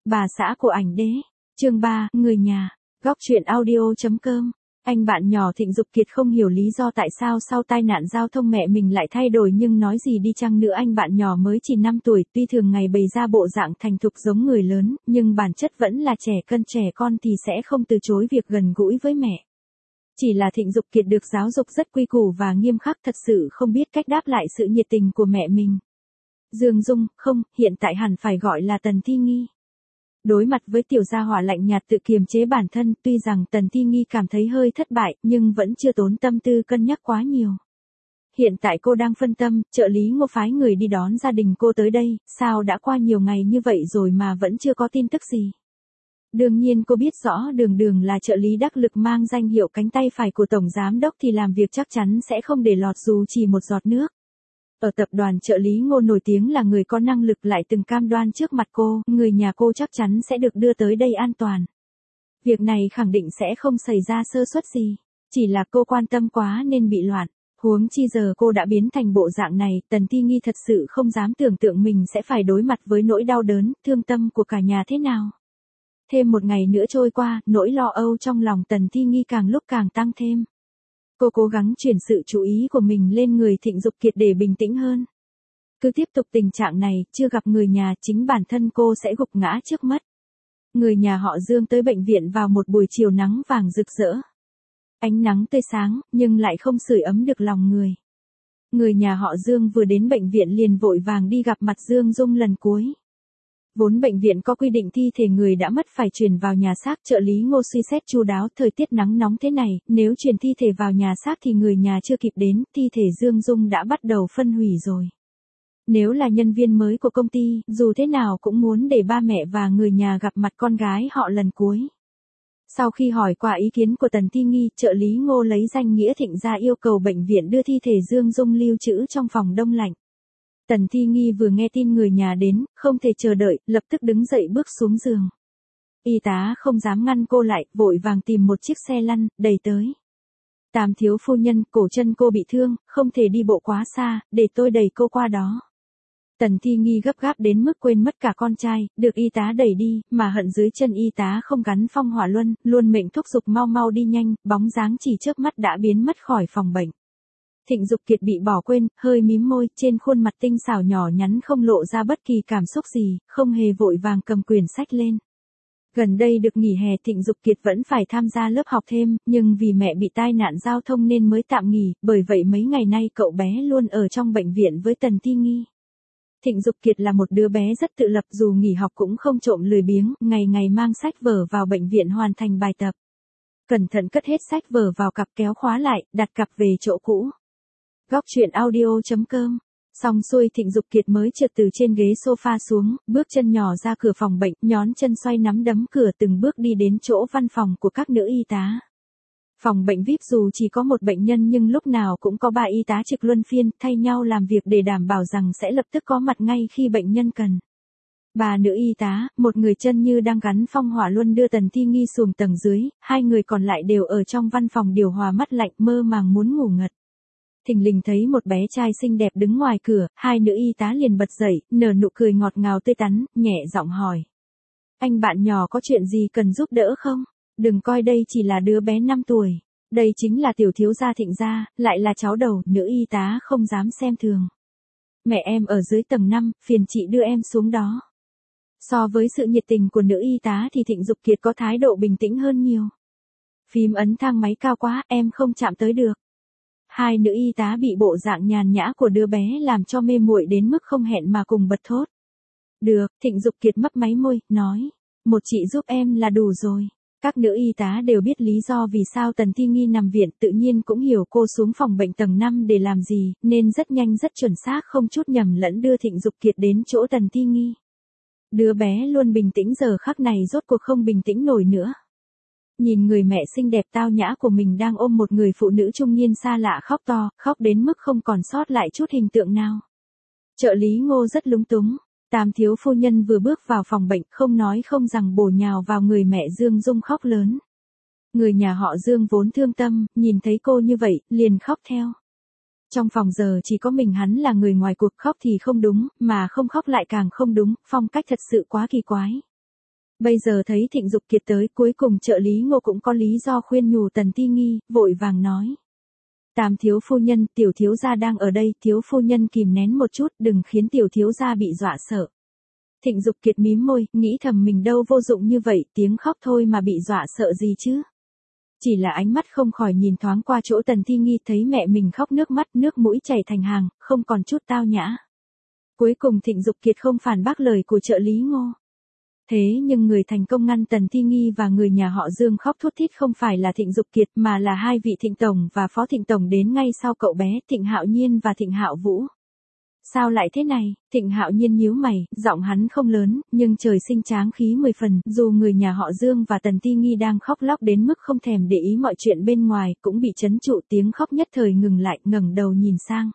Bà xã của ảnh đế. Chương 3, người nhà. Góc truyện audio.com. Anh bạn nhỏ Thịnh Dục Kiệt không hiểu lý do tại sao sau tai nạn giao thông mẹ mình lại thay đổi, nhưng nói gì đi chăng nữa anh bạn nhỏ mới chỉ 5 tuổi, tuy thường ngày bày ra bộ dạng thành thục giống người lớn, nhưng bản chất vẫn là trẻ cân trẻ con thì sẽ không từ chối việc gần gũi với mẹ. Chỉ là Thịnh Dục Kiệt được giáo dục rất quy củ và nghiêm khắc, thật sự không biết cách đáp lại sự nhiệt tình của mẹ mình. Dương Dung, không, hiện tại hẳn phải gọi là Tần Thi Nghi. Đối mặt với tiểu gia hỏa lạnh nhạt tự kiềm chế bản thân, tuy rằng Tần Thi Nghi cảm thấy hơi thất bại, nhưng vẫn chưa tốn tâm tư cân nhắc quá nhiều. Hiện tại cô đang phân tâm, trợ lý Ngô phái người đi đón gia đình cô tới đây, sao đã qua nhiều ngày như vậy rồi mà vẫn chưa có tin tức gì. Đương nhiên cô biết rõ Đường Đường là trợ lý đắc lực mang danh hiệu cánh tay phải của Tổng Giám Đốc thì làm việc chắc chắn sẽ không để lọt dù chỉ một giọt nước. Ở tập đoàn trợ lý Ngô nổi tiếng là người có năng lực, lại từng cam đoan trước mặt cô, người nhà cô chắc chắn sẽ được đưa tới đây an toàn. Việc này khẳng định sẽ không xảy ra sơ suất gì, chỉ là cô quan tâm quá nên bị loạn. Huống chi giờ cô đã biến thành bộ dạng này, Tần Thi Nghi thật sự không dám tưởng tượng mình sẽ phải đối mặt với nỗi đau đớn, thương tâm của cả nhà thế nào. Thêm một ngày nữa trôi qua, nỗi lo âu trong lòng Tần Thi Nghi càng lúc càng tăng thêm. Cô cố gắng chuyển sự chú ý của mình lên người Thịnh Dục Kiệt để bình tĩnh hơn. Cứ tiếp tục tình trạng này, chưa gặp người nhà, chính bản thân cô sẽ gục ngã trước mắt. Người nhà họ Dương tới bệnh viện vào một buổi chiều nắng vàng rực rỡ. Ánh nắng tươi sáng, nhưng lại không sưởi ấm được lòng người. Người nhà họ Dương vừa đến bệnh viện liền vội vàng đi gặp mặt Dương Dung lần cuối. Vốn bệnh viện có quy định thi thể người đã mất phải chuyển vào nhà xác, trợ lý Ngô suy xét chu đáo, thời tiết nắng nóng thế này, nếu chuyển thi thể vào nhà xác thì người nhà chưa kịp đến, thi thể Dương Dung đã bắt đầu phân hủy rồi. Nếu là nhân viên mới của công ty, dù thế nào cũng muốn để ba mẹ và người nhà gặp mặt con gái họ lần cuối. Sau khi hỏi qua ý kiến của Tần Thi Nghi, trợ lý Ngô lấy danh nghĩa Thịnh ra yêu cầu bệnh viện đưa thi thể Dương Dung lưu trữ trong phòng đông lạnh. Tần Thi Nghi vừa nghe tin người nhà đến, không thể chờ đợi, lập tức đứng dậy bước xuống giường. Y tá không dám ngăn cô lại, vội vàng tìm một chiếc xe lăn, đẩy tới. Tam thiếu phu nhân, cổ chân cô bị thương, không thể đi bộ quá xa, để tôi đẩy cô qua đó. Tần Thi Nghi gấp gáp đến mức quên mất cả con trai, được y tá đẩy đi, mà hận dưới chân y tá không gắn phong hỏa luân, luôn mệnh thúc giục mau mau đi nhanh, bóng dáng chỉ chớp mắt đã biến mất khỏi phòng bệnh. Thịnh Dục Kiệt bị bỏ quên, hơi mím môi, trên khuôn mặt tinh xảo nhỏ nhắn không lộ ra bất kỳ cảm xúc gì, không hề vội vàng cầm quyển sách lên. Gần đây được nghỉ hè, Thịnh Dục Kiệt vẫn phải tham gia lớp học thêm, nhưng vì mẹ bị tai nạn giao thông nên mới tạm nghỉ, bởi vậy mấy ngày nay cậu bé luôn ở trong bệnh viện với Tần Thi Nghi. Thịnh Dục Kiệt là một đứa bé rất tự lập, dù nghỉ học cũng không trộm lười biếng, ngày ngày mang sách vở vào bệnh viện hoàn thành bài tập. Cẩn thận cất hết sách vở vào cặp kéo khóa lại, đặt cặp về chỗ cũ. Góc truyện audio.com. Xong xuôi Thịnh Dục Kiệt mới trượt từ trên ghế sofa xuống, bước chân nhỏ ra cửa phòng bệnh, nhón chân xoay nắm đấm cửa, từng bước đi đến chỗ văn phòng của các nữ y tá. Phòng bệnh VIP dù chỉ có một bệnh nhân nhưng lúc nào cũng có 3 y tá trực luân phiên, thay nhau làm việc để đảm bảo rằng sẽ lập tức có mặt ngay khi bệnh nhân cần. 3 nữ y tá, một người chân như đang gắn phong hỏa luân đưa Tần Thi Nghi xuống tầng dưới, 2 người còn lại đều ở trong văn phòng điều hòa mắt lạnh, mơ màng muốn ngủ ngật. Thình lình thấy một bé trai xinh đẹp đứng ngoài cửa, 2 nữ y tá liền bật dậy, nở nụ cười ngọt ngào tươi tắn, nhẹ giọng hỏi. Anh bạn nhỏ có chuyện gì cần giúp đỡ không? Đừng coi đây chỉ là đứa bé 5 tuổi. Đây chính là tiểu thiếu gia Thịnh gia, lại là cháu đầu, nữ y tá không dám xem thường. Mẹ em ở dưới tầng 5, phiền chị đưa em xuống đó. So với sự nhiệt tình của nữ y tá thì Thịnh Dục Kiệt có thái độ bình tĩnh hơn nhiều. Phím ấn thang máy cao quá, em không chạm tới được. 2 nữ y tá bị bộ dạng nhàn nhã của đứa bé làm cho mê muội đến mức không hẹn mà cùng bật thốt. Được, Thịnh Dục Kiệt mấp máy môi, nói. Một chị giúp em là đủ rồi. Các nữ y tá đều biết lý do vì sao Tần Thi Nghi nằm viện, tự nhiên cũng hiểu cô xuống phòng bệnh tầng 5 để làm gì, nên rất nhanh rất chuẩn xác không chút nhầm lẫn đưa Thịnh Dục Kiệt đến chỗ Tần Thi Nghi. Đứa bé luôn bình tĩnh giờ khắc này rốt cuộc không bình tĩnh nổi nữa. Nhìn người mẹ xinh đẹp tao nhã của mình đang ôm một người phụ nữ trung niên xa lạ khóc to, khóc đến mức không còn sót lại chút hình tượng nào. Trợ lý Ngô rất lúng túng. Tam thiếu phu nhân vừa bước vào phòng bệnh, không nói không rằng bổ nhào vào người mẹ Dương Dung khóc lớn. Người nhà họ Dương vốn thương tâm, nhìn thấy cô như vậy, liền khóc theo. Trong phòng giờ chỉ có mình hắn là người ngoài cuộc, khóc thì không đúng, mà không khóc lại càng không đúng, phong cách thật sự quá kỳ quái. Bây giờ thấy Thịnh Dục Kiệt tới, cuối cùng trợ lý Ngô cũng có lý do khuyên nhủ Tần Ti Nghi, vội vàng nói. Tam thiếu phu nhân, tiểu thiếu gia đang ở đây, thiếu phu nhân kìm nén một chút, đừng khiến tiểu thiếu gia bị dọa sợ. Thịnh Dục Kiệt mím môi, nghĩ thầm mình đâu vô dụng như vậy, tiếng khóc thôi mà bị dọa sợ gì chứ. Chỉ là ánh mắt không khỏi nhìn thoáng qua chỗ Tần Thi Nghi, thấy mẹ mình khóc nước mắt, nước mũi chảy thành hàng, không còn chút tao nhã. Cuối cùng Thịnh Dục Kiệt không phản bác lời của trợ lý Ngô. Thế nhưng người thành công ngăn Tần Thi Nghi và người nhà họ Dương khóc thút thít không phải là Thịnh Dục Kiệt mà là hai vị Thịnh Tổng và Phó Thịnh Tổng đến ngay sau cậu bé, Thịnh Hạo Nhiên và Thịnh Hạo Vũ. Sao lại thế này? Thịnh Hạo Nhiên nhíu mày, giọng hắn không lớn, nhưng trời sinh tráng khí 10 phần, dù người nhà họ Dương và Tần Ti Nghi đang khóc lóc đến mức không thèm để ý mọi chuyện bên ngoài, cũng bị trấn trụ, tiếng khóc nhất thời ngừng lại, ngẩng đầu nhìn sang.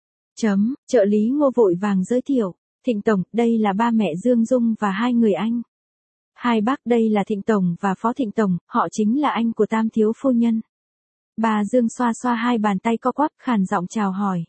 Trợ lý Ngô vội vàng giới thiệu, Thịnh Tổng, đây là ba mẹ Dương Dung và hai người anh. Hai bác đây là Thịnh Tổng và Phó Thịnh Tổng, họ chính là anh của Tam thiếu phu nhân. Bà Dương xoa xoa hai bàn tay co quắp, khàn giọng chào hỏi.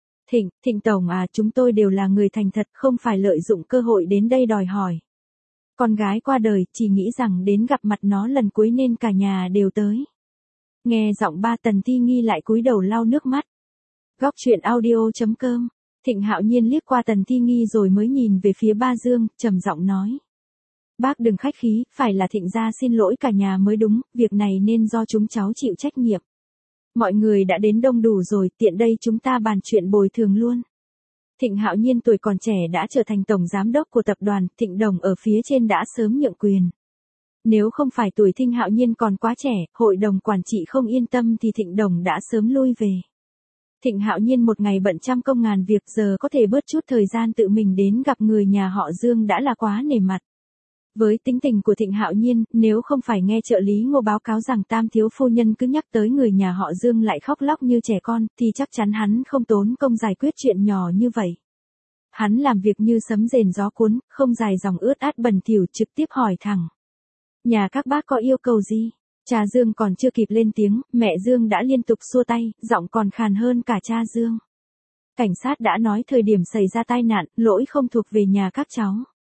Thịnh Tổng à, chúng tôi đều là người thành thật, không phải lợi dụng cơ hội đến đây đòi hỏi. Con gái qua đời, chỉ nghĩ rằng đến gặp mặt nó lần cuối nên cả nhà đều tới. Nghe giọng ba, Tần Ti Nghi lại cúi đầu lau nước mắt. Góc truyện audio.com. Thịnh Hạo Nhiên liếc qua Tần Ti Nghi rồi mới nhìn về phía ba Dương, trầm giọng nói. Bác đừng khách khí, phải là Thịnh gia xin lỗi cả nhà mới đúng, việc này nên do chúng cháu chịu trách nhiệm. Mọi người đã đến đông đủ rồi, tiện đây chúng ta bàn chuyện bồi thường luôn. Thịnh Hạo Nhiên tuổi còn trẻ đã trở thành tổng giám đốc của tập đoàn, Thịnh Đồng ở phía trên đã sớm nhượng quyền. Nếu không phải tuổi Thịnh Hạo Nhiên còn quá trẻ, hội đồng quản trị không yên tâm thì Thịnh Đồng đã sớm lui về. Thịnh Hạo Nhiên một ngày bận trăm công ngàn việc, giờ có thể bớt chút thời gian tự mình đến gặp người nhà họ Dương đã là quá nể mặt. Với tính tình của Thịnh Hạo Nhiên, nếu không phải nghe trợ lý Ngô báo cáo rằng Tam thiếu phu nhân cứ nhắc tới người nhà họ Dương lại khóc lóc như trẻ con, thì chắc chắn hắn không tốn công giải quyết chuyện nhỏ như vậy. Hắn làm việc như sấm rền gió cuốn, không dài dòng ướt át bẩn thỉu, trực tiếp hỏi thẳng. Nhà các bác có yêu cầu gì? Cha Dương còn chưa kịp lên tiếng, mẹ Dương đã liên tục xua tay, giọng còn khàn hơn cả cha Dương. Cảnh sát đã nói thời điểm xảy ra tai nạn, lỗi không thuộc về nhà các cháu.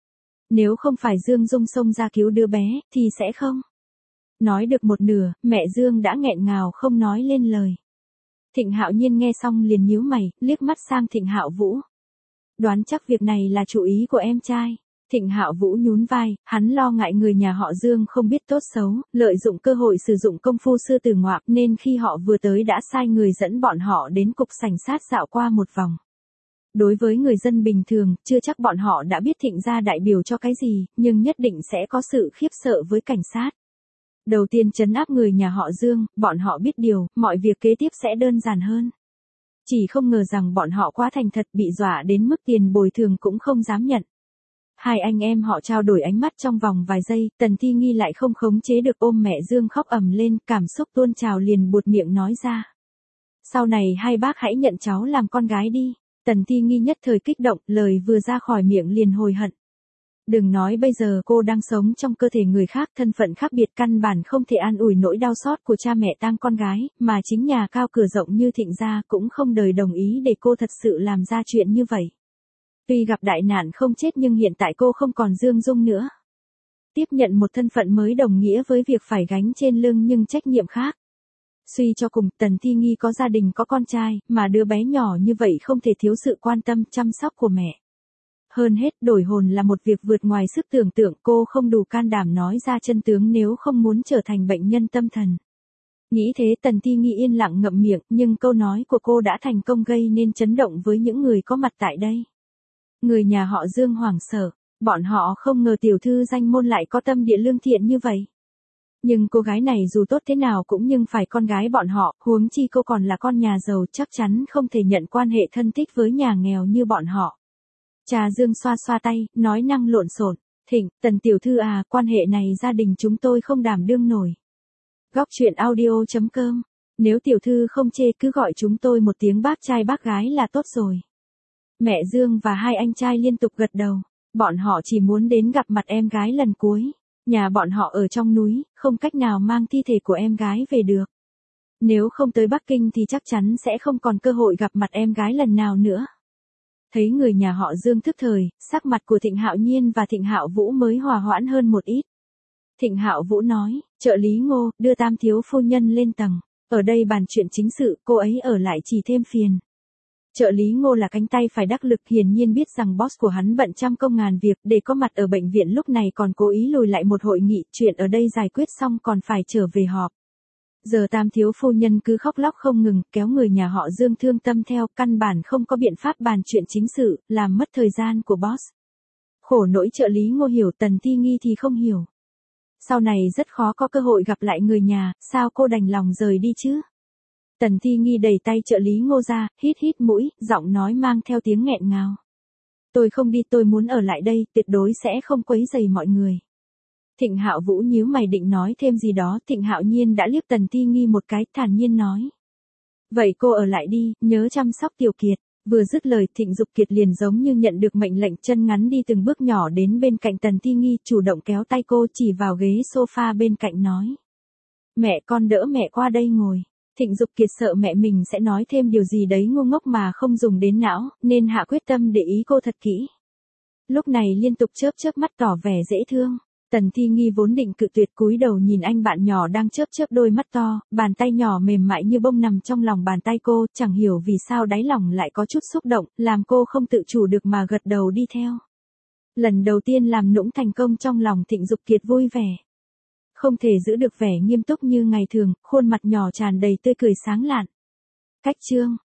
Nếu không phải Dương Dung xông ra cứu đứa bé, thì sẽ không. Nói được một nửa, mẹ Dương đã nghẹn ngào không nói lên lời. Thịnh Hạo Nhiên nghe xong liền nhíu mày, liếc mắt sang Thịnh Hạo Vũ. Đoán chắc việc này là chủ ý của em trai. Thịnh Hạo Vũ nhún vai, hắn lo ngại người nhà họ Dương không biết tốt xấu, lợi dụng cơ hội sử dụng công phu sư tử ngoạm nên khi họ vừa tới đã sai người dẫn bọn họ đến cục cảnh sát dạo qua một vòng. Đối với người dân bình thường, chưa chắc bọn họ đã biết Thịnh gia đại biểu cho cái gì, nhưng nhất định sẽ có sự khiếp sợ với cảnh sát. Đầu tiên trấn áp người nhà họ Dương, bọn họ biết điều, mọi việc kế tiếp sẽ đơn giản hơn. Chỉ không ngờ rằng bọn họ quá thành thật, bị dọa đến mức tiền bồi thường cũng không dám nhận. Hai anh em họ trao đổi ánh mắt trong vòng vài giây, Tần Thi Nghi lại không khống chế được ôm mẹ Dương khóc ầm lên, cảm xúc tuôn trào liền buột miệng nói ra. Sau này hai bác hãy nhận cháu làm con gái đi. Tần Thi Nghi nhất thời kích động, lời vừa ra khỏi miệng liền hối hận. Đừng nói bây giờ cô đang sống trong cơ thể người khác, thân phận khác biệt, căn bản không thể an ủi nỗi đau xót của cha mẹ tang con gái, mà chính nhà cao cửa rộng như Thịnh gia cũng không đời đồng ý để cô thật sự làm ra chuyện như vậy. Tuy gặp đại nạn không chết nhưng hiện tại cô không còn Dương Dung nữa. Tiếp nhận một thân phận mới đồng nghĩa với việc phải gánh trên lưng nhưng trách nhiệm khác. Suy cho cùng, Tần Thi Nghi có gia đình có con trai, mà đứa bé nhỏ như vậy không thể thiếu sự quan tâm, chăm sóc của mẹ. Hơn hết, đổi hồn là một việc vượt ngoài sức tưởng tượng, cô không đủ can đảm nói ra chân tướng nếu không muốn trở thành bệnh nhân tâm thần. Nghĩ thế Tần Thi Nghi yên lặng ngậm miệng, nhưng câu nói của cô đã thành công gây nên chấn động với những người có mặt tại đây. Người nhà họ Dương hoảng sợ, bọn họ không ngờ tiểu thư danh môn lại có tâm địa lương thiện như vậy. Nhưng cô gái này dù tốt thế nào cũng nhưng phải con gái bọn họ, huống chi cô còn là con nhà giàu, chắc chắn không thể nhận quan hệ thân thích với nhà nghèo như bọn họ. Cha Dương xoa xoa tay, nói năng lộn xộn, Tần tiểu thư à, quan hệ này gia đình chúng tôi không đảm đương nổi. Góc truyện audio.com. Nếu tiểu thư không chê cứ gọi chúng tôi một tiếng bác trai bác gái là tốt rồi. Mẹ Dương và hai anh trai liên tục gật đầu. Bọn họ chỉ muốn đến gặp mặt em gái lần cuối. Nhà bọn họ ở trong núi, không cách nào mang thi thể của em gái về được. Nếu không tới Bắc Kinh thì chắc chắn sẽ không còn cơ hội gặp mặt em gái lần nào nữa. Thấy người nhà họ Dương thức thời, sắc mặt của Thịnh Hạo Nhiên và Thịnh Hạo Vũ mới hòa hoãn hơn một ít. Thịnh Hạo Vũ nói, trợ lý Ngô, đưa Tam thiếu phu nhân lên tầng. Ở đây bàn chuyện chính sự, cô ấy ở lại chỉ thêm phiền. Trợ lý Ngô là cánh tay phải đắc lực, hiển nhiên biết rằng boss của hắn bận trăm công ngàn việc, để có mặt ở bệnh viện lúc này còn cố ý lùi lại một hội nghị, chuyện ở đây giải quyết xong còn phải trở về họp. Giờ Tam thiếu phu nhân cứ khóc lóc không ngừng, kéo người nhà họ Dương thương tâm theo, căn bản không có biện pháp bàn chuyện chính sự, làm mất thời gian của boss. Khổ nỗi trợ lý Ngô hiểu, Tần Thi Nghi thì không hiểu. Sau này rất khó có cơ hội gặp lại người nhà, sao cô đành lòng rời đi chứ? Tần Thi Nghi đẩy tay trợ lý Ngô ra, hít hít mũi, giọng nói mang theo tiếng nghẹn ngào. Tôi không đi, tôi muốn ở lại đây, tuyệt đối sẽ không quấy rầy mọi người. Thịnh Hạo Vũ nhíu mày định nói thêm gì đó, Thịnh Hạo Nhiên đã liếc Tần Thi Nghi một cái, thản nhiên nói. Vậy cô ở lại đi, nhớ chăm sóc Tiểu Kiệt. Vừa dứt lời, Thịnh Dục Kiệt liền giống như nhận được mệnh lệnh, chân ngắn đi từng bước nhỏ đến bên cạnh Tần Thi Nghi, chủ động kéo tay cô chỉ vào ghế sofa bên cạnh nói. Mẹ, con đỡ mẹ qua đây ngồi. Thịnh Dục Kiệt sợ mẹ mình sẽ nói thêm điều gì đấy ngu ngốc mà không dùng đến não, nên hạ quyết tâm để ý cô thật kỹ. Lúc này liên tục chớp chớp mắt tỏ vẻ dễ thương. Tần Thi Nghi vốn định cự tuyệt, cúi đầu nhìn anh bạn nhỏ đang chớp chớp đôi mắt to, bàn tay nhỏ mềm mại như bông nằm trong lòng bàn tay cô, chẳng hiểu vì sao đáy lòng lại có chút xúc động, làm cô không tự chủ được mà gật đầu đi theo. Lần đầu tiên làm nũng thành công trong lòng Thịnh Dục Kiệt vui vẻ. Không thể giữ được vẻ nghiêm túc như ngày thường, khuôn mặt nhỏ tràn đầy tươi cười sáng lạn. Cách chương